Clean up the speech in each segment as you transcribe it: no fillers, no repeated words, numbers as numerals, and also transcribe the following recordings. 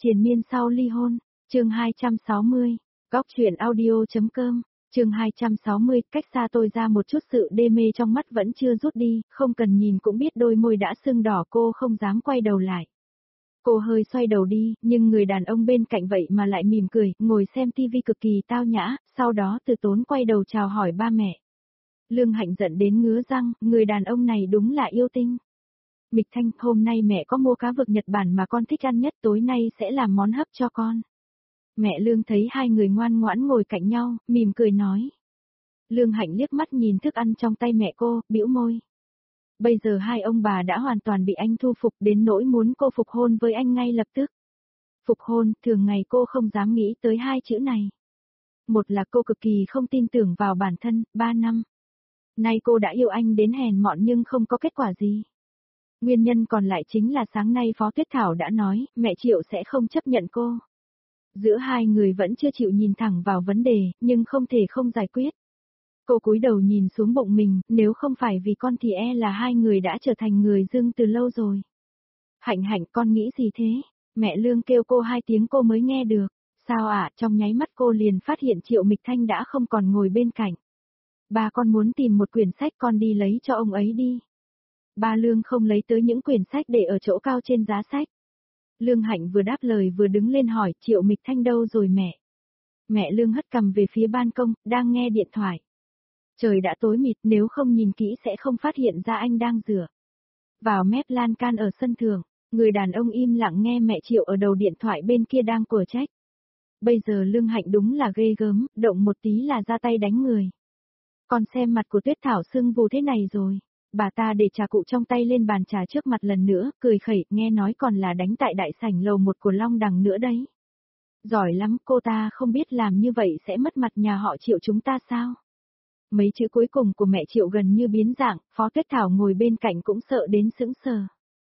Triền miên sau ly hôn, chương 260, góc truyện audio.com, chương 260, cách xa tôi ra một chút, sự đê mê trong mắt vẫn chưa rút đi, không cần nhìn cũng biết đôi môi đã sưng đỏ, cô không dám quay đầu lại. Cô hơi xoay đầu đi, nhưng người đàn ông bên cạnh vậy mà lại mỉm cười, ngồi xem tivi cực kỳ tao nhã, sau đó từ tốn quay đầu chào hỏi ba mẹ. Lương Hạnh giận đến ngứa răng, người đàn ông này đúng là yêu tinh. Mịch Thanh, hôm nay mẹ có mua cá vực Nhật Bản mà con thích ăn nhất, tối nay sẽ làm món hấp cho con. Mẹ Lương thấy hai người ngoan ngoãn ngồi cạnh nhau, mỉm cười nói. Lương Hạnh liếc mắt nhìn thức ăn trong tay mẹ cô, bĩu môi. Bây giờ hai ông bà đã hoàn toàn bị anh thu phục đến nỗi muốn cô phục hôn với anh ngay lập tức. Phục hôn, thường ngày cô không dám nghĩ tới hai chữ này. Một là cô cực kỳ không tin tưởng vào bản thân, 3 năm. Nay cô đã yêu anh đến hèn mọn nhưng không có kết quả gì. Nguyên nhân còn lại chính là sáng nay Phó Tuyết Thảo đã nói, mẹ Triệu sẽ không chấp nhận cô. Giữa hai người vẫn chưa chịu nhìn thẳng vào vấn đề, nhưng không thể không giải quyết. Cô cúi đầu nhìn xuống bụng mình, nếu không phải vì con thì e là hai người đã trở thành người dưng từ lâu rồi. Hạnh Hạnh, con nghĩ gì thế? Mẹ Lương kêu cô 2 tiếng cô mới nghe được. Sao ạ? Trong nháy mắt cô liền phát hiện Triệu Mịch Thanh đã không còn ngồi bên cạnh. Ba, con muốn tìm một quyển sách, con đi lấy cho ông ấy đi. Ba Lương không lấy tới những quyển sách để ở chỗ cao trên giá sách. Lương Hạnh vừa đáp lời vừa đứng lên hỏi, Triệu Mịch Thanh đâu rồi mẹ? Mẹ Lương hất cằm về phía ban công, đang nghe điện thoại. Trời đã tối mịt, nếu không nhìn kỹ sẽ không phát hiện ra anh đang rửa vào mép lan can ở sân thượng. Người đàn ông im lặng nghe mẹ Triệu ở đầu điện thoại bên kia đang của trách. Bây giờ Lương Hạnh đúng là ghê gớm, động một tí là ra tay đánh người. Con xem mặt của Tuyết Thảo sưng vù thế này rồi. Bà ta để trà cụ trong tay lên bàn trà trước mặt lần nữa, cười khẩy, nghe nói còn là đánh tại đại sảnh lầu 1 của Long Đằng nữa đấy. Giỏi lắm, cô ta không biết làm như vậy sẽ mất mặt nhà họ Triệu chúng ta sao? Mấy chữ cuối cùng của mẹ Triệu gần như biến dạng, Phó Tuyết Thảo ngồi bên cạnh cũng sợ đến sững sờ.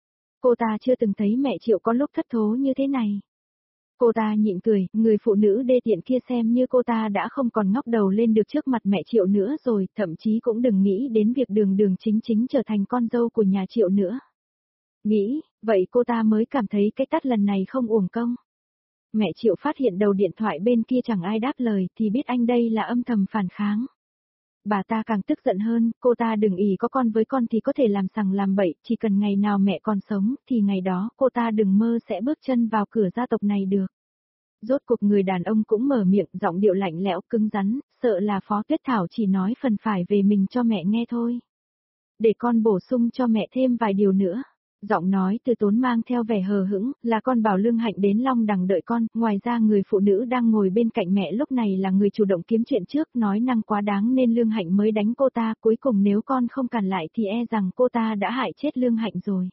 Cô ta chưa từng thấy mẹ Triệu có lúc thất thố như thế này. Cô ta nhịn cười, người phụ nữ đê tiện kia xem như cô ta đã không còn ngóc đầu lên được trước mặt mẹ Triệu nữa rồi, thậm chí cũng đừng nghĩ đến việc đường đường chính chính trở thành con dâu của nhà Triệu nữa. Nghĩ, vậy cô ta mới cảm thấy cái tát lần này không uổng công. Mẹ Triệu phát hiện đầu điện thoại bên kia chẳng ai đáp lời thì biết anh đây là âm thầm phản kháng. Bà ta càng tức giận hơn, cô ta đừng ỷ có con với con thì có thể làm sằng làm bậy, chỉ cần ngày nào mẹ còn sống thì ngày đó cô ta đừng mơ sẽ bước chân vào cửa gia tộc này được. Rốt cuộc người đàn ông cũng mở miệng, giọng điệu lạnh lẽo cứng rắn, sợ là Phó Tuyết Thảo chỉ nói phần phải về mình cho mẹ nghe thôi. Để con bổ sung cho mẹ thêm vài điều nữa. Giọng nói từ tốn mang theo vẻ hờ hững, là con bảo Lương Hạnh đến Long Đằng đợi con, ngoài ra người phụ nữ đang ngồi bên cạnh mẹ lúc này là người chủ động kiếm chuyện trước, nói năng quá đáng nên Lương Hạnh mới đánh cô ta, cuối cùng nếu con không cản lại thì e rằng cô ta đã hại chết Lương Hạnh rồi.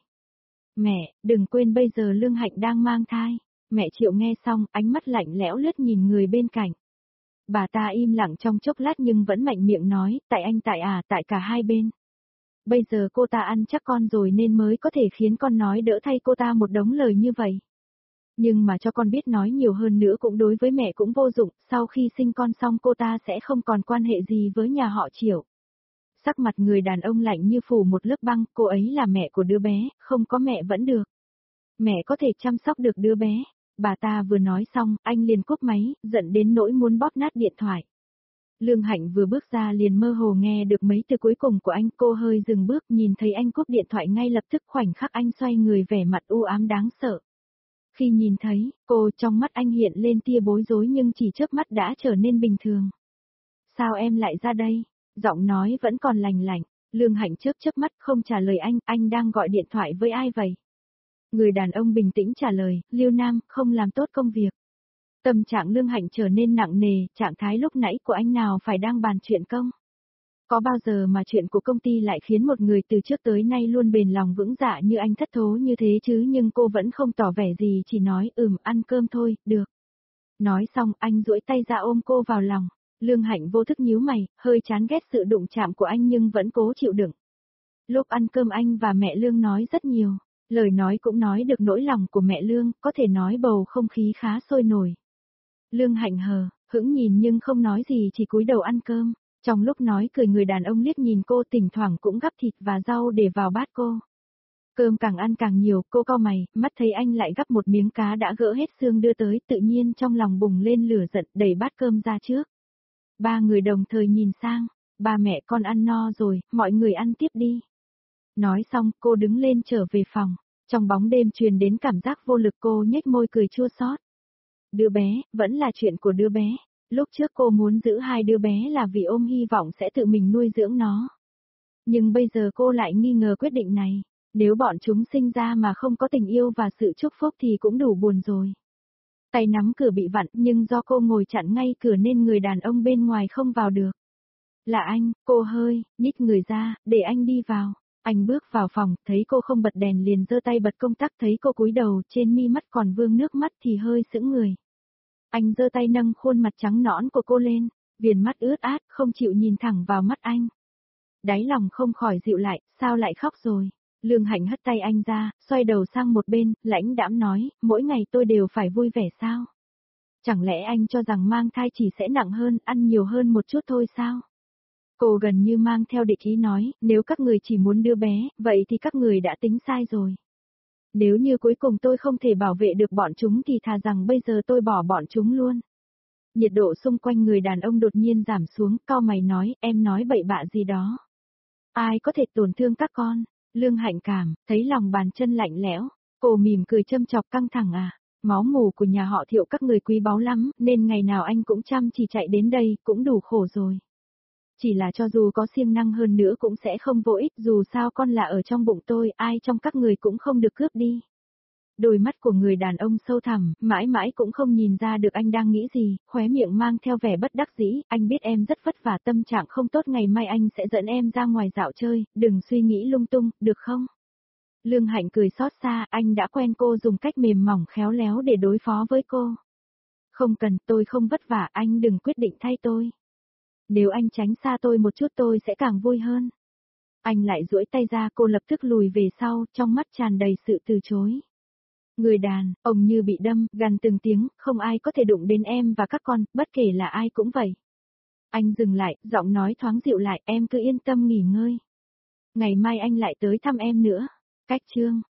Mẹ, đừng quên bây giờ Lương Hạnh đang mang thai. Mẹ Triệu nghe xong, ánh mắt lạnh lẽo lướt nhìn người bên cạnh. Bà ta im lặng trong chốc lát nhưng vẫn mạnh miệng nói, tại anh tại cả hai bên. Bây giờ cô ta ăn chắc con rồi nên mới có thể khiến con nói đỡ thay cô ta một đống lời như vậy. Nhưng mà cho con biết nói nhiều hơn nữa cũng đối với mẹ cũng vô dụng, sau khi sinh con xong cô ta sẽ không còn quan hệ gì với nhà họ Triệu. Sắc mặt người đàn ông lạnh như phủ một lớp băng, cô ấy là mẹ của đứa bé, không có mẹ vẫn được. Mẹ có thể chăm sóc được đứa bé. Bà ta vừa nói xong, anh liền cúp máy, giận đến nỗi muốn bóp nát điện thoại. Lương Hạnh vừa bước ra liền mơ hồ nghe được mấy từ cuối cùng của anh, cô hơi dừng bước nhìn thấy anh cúp điện thoại ngay lập tức, khoảnh khắc anh xoay người vẻ mặt u ám đáng sợ. Khi nhìn thấy cô, trong mắt anh hiện lên tia bối rối nhưng chỉ chớp mắt đã trở nên bình thường. Sao em lại ra đây? Giọng nói vẫn còn lành lạnh. Lương Hạnh chớp chớp mắt không trả lời anh đang gọi điện thoại với ai vậy? Người đàn ông bình tĩnh trả lời, Liêu Nam, không làm tốt công việc. Tâm trạng Lương Hạnh trở nên nặng nề, trạng thái lúc nãy của anh nào phải đang bàn chuyện công. Có bao giờ mà chuyện của công ty lại khiến một người từ trước tới nay luôn bền lòng vững dạ như anh thất thố như thế chứ, nhưng cô vẫn không tỏ vẻ gì, chỉ nói ăn cơm thôi, được. Nói xong anh duỗi tay ra ôm cô vào lòng. Lương Hạnh vô thức nhíu mày, hơi chán ghét sự đụng chạm của anh nhưng vẫn cố chịu đựng. Lúc ăn cơm anh và mẹ Lương nói rất nhiều. Lời nói cũng nói được nỗi lòng của mẹ Lương, có thể nói bầu không khí khá sôi nổi. Lương Hạnh hững nhìn nhưng không nói gì, chỉ cúi đầu ăn cơm. Trong lúc nói cười người đàn ông liếc nhìn cô, thỉnh thoảng cũng gắp thịt và rau để vào bát cô. Cơm càng ăn càng nhiều, cô cau mày, mắt thấy anh lại gắp một miếng cá đã gỡ hết xương đưa tới, tự nhiên trong lòng bùng lên lửa giận, đẩy bát cơm ra trước. Ba người đồng thời nhìn sang, ba mẹ con ăn no rồi, mọi người ăn tiếp đi. Nói xong, cô đứng lên trở về phòng, trong bóng đêm truyền đến cảm giác vô lực, cô nhếch môi cười chua xót. Đứa bé, vẫn là chuyện của đứa bé, lúc trước cô muốn giữ hai đứa bé là vì ôm hy vọng sẽ tự mình nuôi dưỡng nó. Nhưng bây giờ cô lại nghi ngờ quyết định này, nếu bọn chúng sinh ra mà không có tình yêu và sự chúc phúc thì cũng đủ buồn rồi. Tay nắm cửa bị vặn nhưng do cô ngồi chặn ngay cửa nên người đàn ông bên ngoài không vào được. Là anh, cô hơi, nhích người ra, để anh đi vào. Anh bước vào phòng, thấy cô không bật đèn liền giơ tay bật công tắc, thấy cô cúi đầu trên mi mắt còn vương nước mắt thì hơi sững người. Anh giơ tay nâng khuôn mặt trắng nõn của cô lên, viền mắt ướt át, không chịu nhìn thẳng vào mắt anh. Đáy lòng không khỏi dịu lại, sao lại khóc rồi? Lương Hạnh hất tay anh ra, xoay đầu sang một bên, lãnh đãm nói, mỗi ngày tôi đều phải vui vẻ sao? Chẳng lẽ anh cho rằng mang thai chỉ sẽ nặng hơn, ăn nhiều hơn một chút thôi sao? Cô gần như mang theo địch ý nói, nếu các người chỉ muốn đưa bé, vậy thì các người đã tính sai rồi. Nếu như cuối cùng tôi không thể bảo vệ được bọn chúng thì thà rằng bây giờ tôi bỏ bọn chúng luôn. Nhiệt độ xung quanh người đàn ông đột nhiên giảm xuống, cau mày nói, em nói bậy bạ gì đó. Ai có thể tổn thương các con? Lương Hạnh cảm, thấy lòng bàn chân lạnh lẽo, cô mỉm cười châm chọc, căng thẳng à? Máu mủ của nhà họ Thiệu các người quý báu lắm, nên ngày nào anh cũng chăm chỉ chạy đến đây, cũng đủ khổ rồi. Chỉ là cho dù có siêng năng hơn nữa cũng sẽ không vô ích, dù sao con là ở trong bụng tôi, ai trong các người cũng không được cướp đi. Đôi mắt của người đàn ông sâu thẳm, mãi mãi cũng không nhìn ra được anh đang nghĩ gì, khóe miệng mang theo vẻ bất đắc dĩ, anh biết em rất vất vả, tâm trạng không tốt, ngày mai anh sẽ dẫn em ra ngoài dạo chơi, đừng suy nghĩ lung tung, được không? Lương Hạnh cười xót xa, anh đã quen cô dùng cách mềm mỏng khéo léo để đối phó với cô. Không cần, tôi không vất vả, anh đừng quyết định thay tôi. Nếu anh tránh xa tôi một chút tôi sẽ càng vui hơn. Anh lại duỗi tay ra, cô lập tức lùi về sau, trong mắt tràn đầy sự từ chối. Người đàn, ông như bị đâm, gằn từng tiếng, không ai có thể đụng đến em và các con, bất kể là ai cũng vậy. Anh dừng lại, giọng nói thoáng dịu lại, em cứ yên tâm nghỉ ngơi. Ngày mai anh lại tới thăm em nữa. Cách chương